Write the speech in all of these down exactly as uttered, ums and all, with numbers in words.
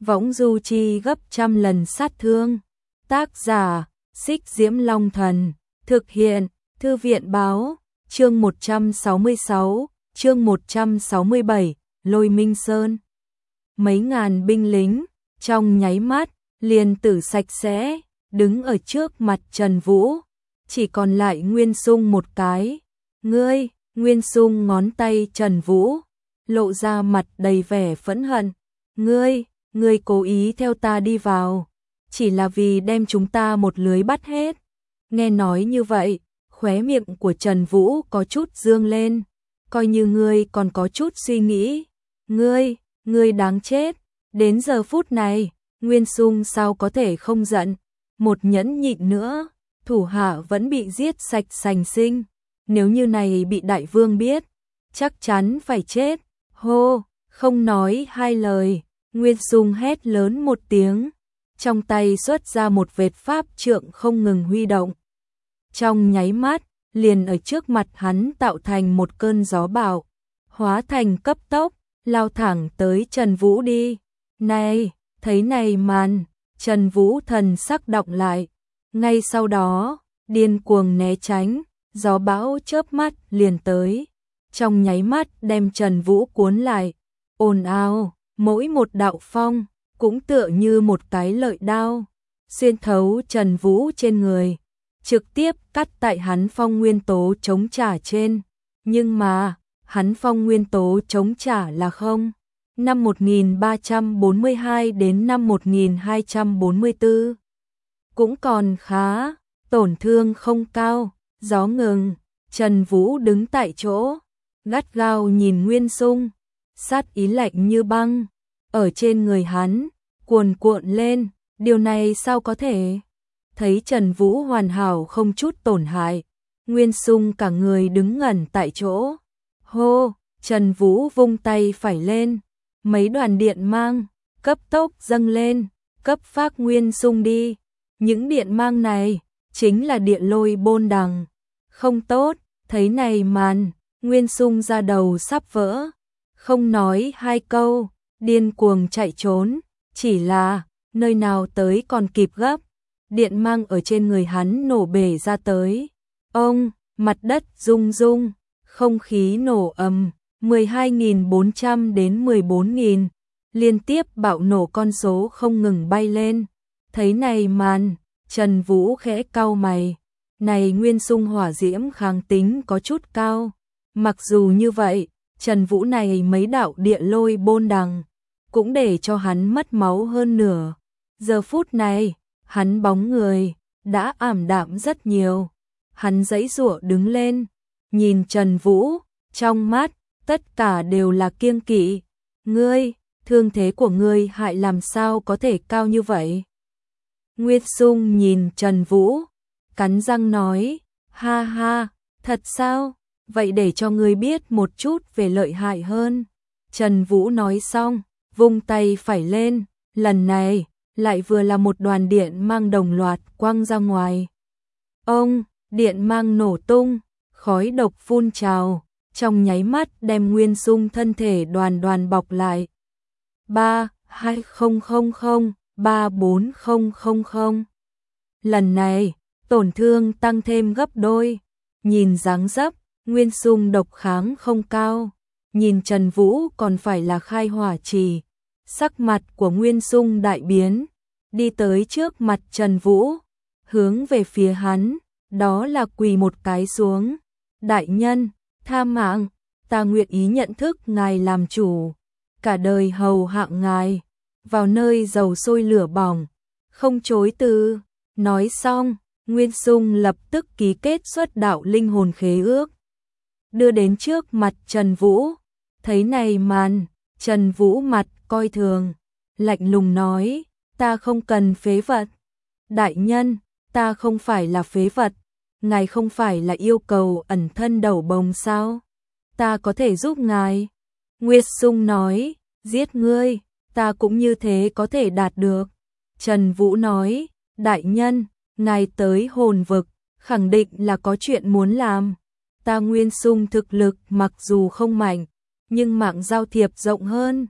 võng du chi gấp trăm lần sát thương. Tác giả, Xích Diễm Long Thần, thực hiện, Thư viện báo, chương một trăm sáu mươi sáu, chương một trăm sáu mươi bảy, Lôi Minh Sơn. Mấy ngàn binh lính, trong nháy mắt, liền tử sạch sẽ, đứng ở trước mặt Trần Vũ, chỉ còn lại Nguyên Xung một cái. Ngươi, Nguyên Xung ngón tay Trần Vũ, lộ ra mặt đầy vẻ phẫn hận. Ngươi, ngươi cố ý theo ta đi vào, chỉ là vì đem chúng ta một lưới bắt hết. Nghe nói như vậy, khóe miệng của Trần Vũ có chút dương lên, coi như ngươi còn có chút suy nghĩ. Ngươi, ngươi đáng chết. Đến giờ phút này, Nguyên Xung sao có thể không giận, một nhẫn nhịn nữa, thủ hạ vẫn bị giết sạch sành sinh. Nếu như này bị đại vương biết, chắc chắn phải chết. Hô, không nói hai lời, Nguyên Xung hét lớn một tiếng, trong tay xuất ra một vệt pháp trượng không ngừng huy động. Trong nháy mắt, liền ở trước mặt hắn tạo thành một cơn gió bão, hóa thành cấp tốc, lao thẳng tới Trần Vũ đi. Này, thấy này màn, Trần Vũ thần sắc động lại, ngay sau đó, điên cuồng né tránh, gió bão chớp mắt liền tới, trong nháy mắt đem Trần Vũ cuốn lại. Ồn ào, mỗi một đạo phong cũng tựa như một cái lợi đao, xuyên thấu Trần Vũ trên người, trực tiếp cắt tại hắn phong nguyên tố chống trả trên. Nhưng mà, hắn phong nguyên tố chống trả là không. Năm một nghìn ba trăm bốn mươi hai đến năm một nghìn hai trăm bốn mươi tư. Cũng còn khá, tổn thương không cao, gió ngừng, Trần Vũ đứng tại chỗ, gắt gao nhìn Nguyên Xung, sát ý lạnh như băng, ở trên người hắn, cuồn cuộn lên, điều này sao có thể? Thấy Trần Vũ hoàn hảo không chút tổn hại, Nguyên Xung cả người đứng ngẩn tại chỗ. Hô, Trần Vũ vung tay phải lên, mấy đoàn điện mang, cấp tốc dâng lên, cấp phát Nguyên Xung đi. Những điện mang này, chính là điện lôi bôn đằng. Không tốt, thấy này màn, Nguyên Xung ra đầu sắp vỡ, không nói hai câu, điên cuồng chạy trốn, chỉ là, nơi nào tới còn kịp gấp, điện mang ở trên người hắn nổ bể ra tới. Ông, mặt đất rung rung, không khí nổ ầm, mười hai nghìn bốn trăm đến mười bốn nghìn, liên tiếp bạo nổ con số không ngừng bay lên. Thấy này màn, Trần Vũ khẽ cau mày, này Nguyên Xung hỏa diễm kháng tính có chút cao. Mặc dù như vậy, Trần Vũ này mấy đạo địa lôi bôn đằng, cũng để cho hắn mất máu hơn nửa. Giờ phút này, hắn bóng người, đã ảm đạm rất nhiều. Hắn giãy giụa đứng lên, nhìn Trần Vũ, trong mắt, tất cả đều là kiêng kỵ. Ngươi, thương thế của ngươi hại làm sao có thể cao như vậy? Nguyên Xung nhìn Trần Vũ, cắn răng nói, ha ha, thật sao? Vậy để cho ngươi biết một chút về lợi hại hơn. Trần Vũ nói xong, vung tay phải lên, lần này, lại vừa là một đoàn điện mang đồng loạt quăng ra ngoài. Ông, điện mang nổ tung, khói độc phun trào, trong nháy mắt đem Nguyên Xung thân thể đoàn đoàn bọc lại. ba, hai không không không, ba bốn không không không. Lần này, tổn thương tăng thêm gấp đôi, nhìn dáng dấp, Nguyên Xung độc kháng không cao, nhìn Trần Vũ còn phải là khai hỏa trì. Sắc mặt của Nguyên Xung đại biến, đi tới trước mặt Trần Vũ, hướng về phía hắn, đó là quỳ một cái xuống. Đại nhân, tha mạng, ta nguyện ý nhận thức ngài làm chủ, cả đời hầu hạ ngài, vào nơi dầu sôi lửa bỏng, không chối từ. Nói xong, Nguyên Xung lập tức ký kết xuất đạo linh hồn khế ước, đưa đến trước mặt Trần Vũ. Thấy này màn, Trần Vũ mặt coi thường, lạnh lùng nói, ta không cần phế vật. Đại nhân, ta không phải là phế vật, ngài không phải là yêu cầu ẩn thân đầu bồng sao? Ta có thể giúp ngài. Nguyên Xung nói, giết ngươi, ta cũng như thế có thể đạt được. Trần Vũ nói, đại nhân, ngài tới hồn vực, khẳng định là có chuyện muốn làm. Ta Nguyên Xung thực lực mặc dù không mạnh, nhưng mạng giao thiệp rộng hơn,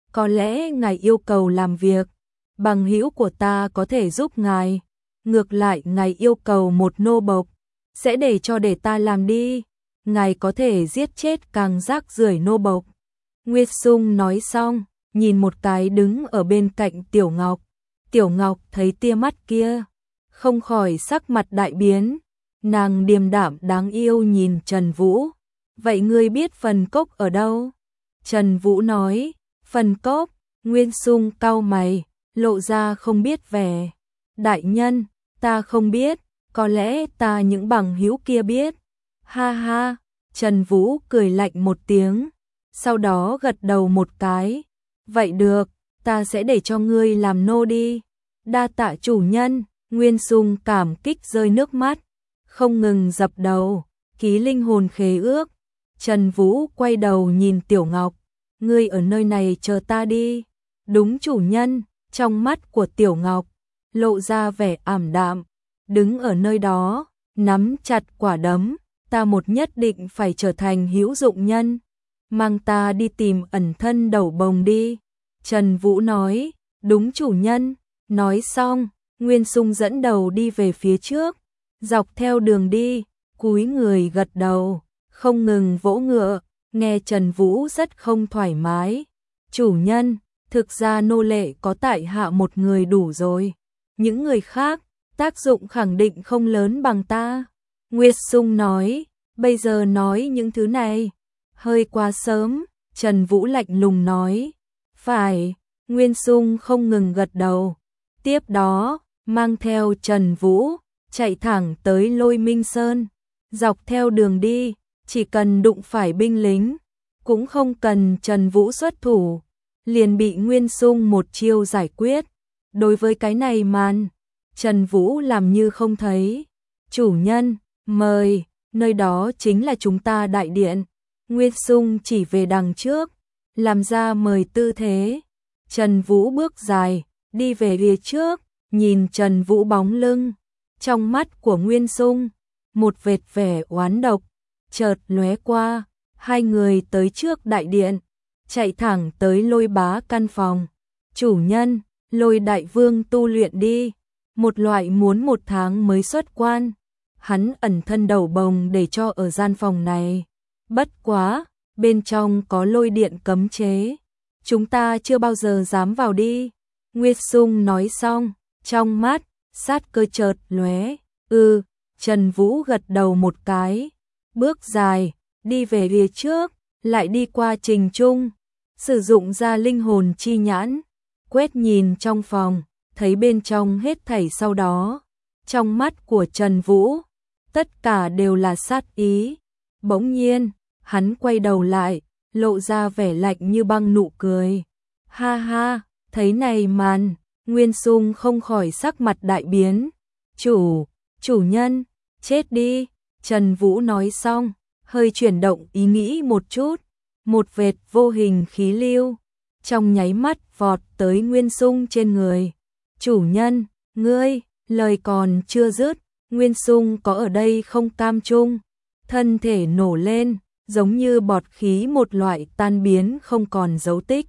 có lẽ ngài yêu cầu làm việc, bằng hữu của ta có thể giúp ngài. Ngược lại ngài yêu cầu một nô bộc, sẽ để cho để ta làm đi. Ngài có thể giết chết càng rác rưởi nô bộc. Nguyệt Sung nói xong, nhìn một cái đứng ở bên cạnh Tiểu Ngọc. Tiểu Ngọc thấy tia mắt kia, không khỏi sắc mặt đại biến. Nàng điềm đạm đáng yêu nhìn Trần Vũ. Vậy ngươi biết phần cốc ở đâu? Trần Vũ nói, phần cốc. Nguyên Sung cau mày, lộ ra không biết vẻ. Đại nhân, ta không biết, có lẽ ta những bằng hữu kia biết. Ha ha, Trần Vũ cười lạnh một tiếng, sau đó gật đầu một cái. Vậy được, ta sẽ để cho ngươi làm nô đi. Đa tạ chủ nhân. Nguyên Sung cảm kích rơi nước mắt, không ngừng dập đầu, ký linh hồn khế ước. Trần Vũ quay đầu nhìn Tiểu Ngọc, ngươi ở nơi này chờ ta đi. Đúng chủ nhân. Trong mắt của Tiểu Ngọc lộ ra vẻ ảm đạm, đứng ở nơi đó, nắm chặt quả đấm. Ta một nhất định phải trở thành hữu dụng nhân, mang ta đi tìm ẩn thân đầu bồng đi. Trần Vũ nói, đúng chủ nhân. Nói xong, Nguyên Sung dẫn đầu đi về phía trước, dọc theo đường đi, cúi người gật đầu, không ngừng vỗ ngựa. Nghe Trần Vũ rất không thoải mái. Chủ nhân, thực ra nô lệ có tại hạ một người đủ rồi, những người khác tác dụng khẳng định không lớn bằng ta. Nguyệt Sung nói, bây giờ nói những thứ này hơi quá sớm. Trần Vũ lạnh lùng nói, phải. Nguyên Sung không ngừng gật đầu, tiếp đó mang theo Trần Vũ chạy thẳng tới Lôi Minh Sơn. Dọc theo đường đi, chỉ cần đụng phải binh lính, cũng không cần Trần Vũ xuất thủ, liền bị Nguyên Sung một chiêu giải quyết. Đối với cái này màn, Trần Vũ làm như không thấy. Chủ nhân, mời, nơi đó chính là chúng ta đại điện. Nguyên Sung chỉ về đằng trước, làm ra mời tư thế. Trần Vũ bước dài, đi về phía trước, nhìn Trần Vũ bóng lưng. Trong mắt của Nguyên Sung, một vệt vẻ oán độc chợt lóe qua. Hai người tới trước đại điện, chạy thẳng tới Lôi bá căn phòng. Chủ nhân, Lôi đại vương tu luyện đi, một loại muốn một tháng mới xuất quan. Hắn ẩn thân đầu bồng để cho ở gian phòng này. Bất quá, bên trong có lôi điện cấm chế, chúng ta chưa bao giờ dám vào đi. Nguyệt Sung nói xong, trong mắt sát cơ chợt lóe. Ừ. Trần Vũ gật đầu một cái, bước dài, đi về phía trước, lại đi qua Trình Trung, sử dụng ra linh hồn chi nhãn, quét nhìn trong phòng, thấy bên trong hết thảy. Sau đó, trong mắt của Trần Vũ, tất cả đều là sát ý. Bỗng nhiên, hắn quay đầu lại, lộ ra vẻ lạnh như băng nụ cười. Ha ha, thấy này màn, Nguyên Sung không khỏi sắc mặt đại biến. Chủ, chủ nhân, chết đi. Trần Vũ nói xong, hơi chuyển động ý nghĩ một chút, một vệt vô hình khí lưu trong nháy mắt vọt tới Nguyên Sung trên người. Chủ nhân, ngươi, lời còn chưa dứt, Nguyên Sung có ở đây không cam chung, thân thể nổ lên, giống như bọt khí một loại tan biến không còn dấu tích.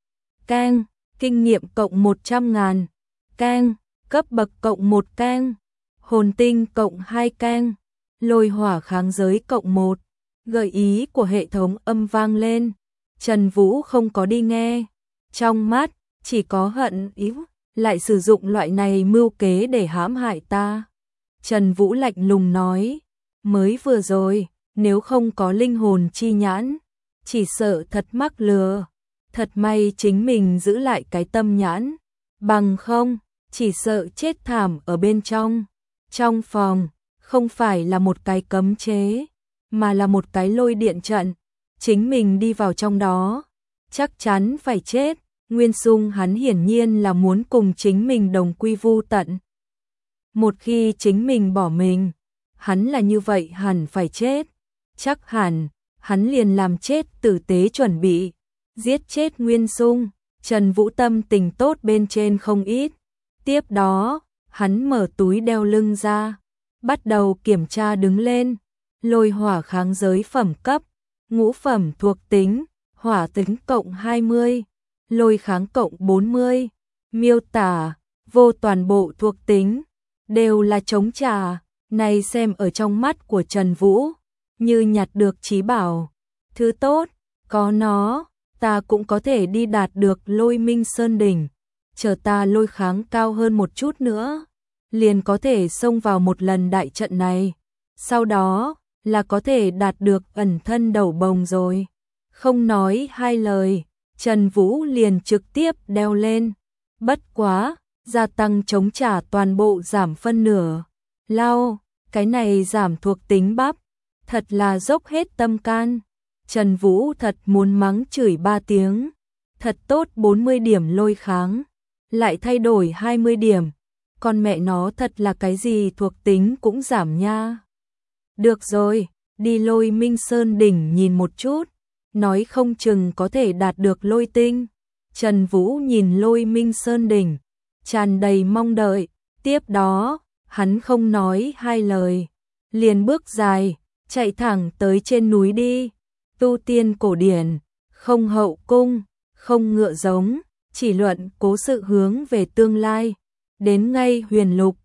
Keng, kinh nghiệm cộng một trăm ngàn. Keng, cấp bậc cộng một keng. Hồn tinh cộng hai keng. Lôi hỏa kháng giới cộng một. Gợi ý của hệ thống âm vang lên. Trần Vũ không có đi nghe. Trong mắt, chỉ có hận ý, lại sử dụng loại này mưu kế để hãm hại ta. Trần Vũ lạnh lùng nói, mới vừa rồi, nếu không có linh hồn chi nhãn, chỉ sợ thật mắc lừa. Thật may chính mình giữ lại cái tâm nhãn, bằng không, chỉ sợ chết thảm ở bên trong. Trong phòng, không phải là một cái cấm chế, mà là một cái lôi điện trận. Chính mình đi vào trong đó, chắc chắn phải chết. Nguyên Sung hắn hiển nhiên là muốn cùng chính mình đồng quy vu tận. Một khi chính mình bỏ mình, hắn là như vậy hẳn phải chết. Chắc hẳn, hắn liền làm chết tử tế chuẩn bị giết chết Nguyên Sung. Trần Vũ tâm tình tốt bên trên không ít. Tiếp đó, hắn mở túi đeo lưng ra, bắt đầu kiểm tra đứng lên. Lôi hỏa kháng giới phẩm cấp, ngũ phẩm thuộc tính, hỏa tính cộng hai mươi, lôi kháng cộng bốn mươi, miêu tả, vô toàn bộ thuộc tính, đều là chống trả, này xem ở trong mắt của Trần Vũ, như nhặt được trí bảo, thứ tốt, có nó, ta cũng có thể đi đạt được Lôi Minh Sơn đỉnh, chờ ta lôi kháng cao hơn một chút nữa, liền có thể xông vào một lần đại trận này, sau đó là có thể đạt được ẩn thân đầu bồng rồi. Không nói hai lời, Trần Vũ liền trực tiếp đeo lên, bất quá, gia tăng chống trả toàn bộ giảm phân nửa. Lao, cái này giảm thuộc tính bắp, thật là dốc hết tâm can. Trần Vũ thật muốn mắng chửi ba tiếng, thật tốt bốn mươi điểm lôi kháng, lại thay đổi hai mươi điểm, con mẹ nó thật là cái gì thuộc tính cũng giảm nha. Được rồi, đi Lôi Minh Sơn đỉnh nhìn một chút, nói không chừng có thể đạt được lôi tinh. Trần Vũ nhìn Lôi Minh Sơn đỉnh, tràn đầy mong đợi, tiếp đó, hắn không nói hai lời, liền bước dài, chạy thẳng tới trên núi đi. Tu tiên cổ điển, không hậu cung, không ngựa giống, chỉ luận cố sự hướng về tương lai, đến ngay huyền lục,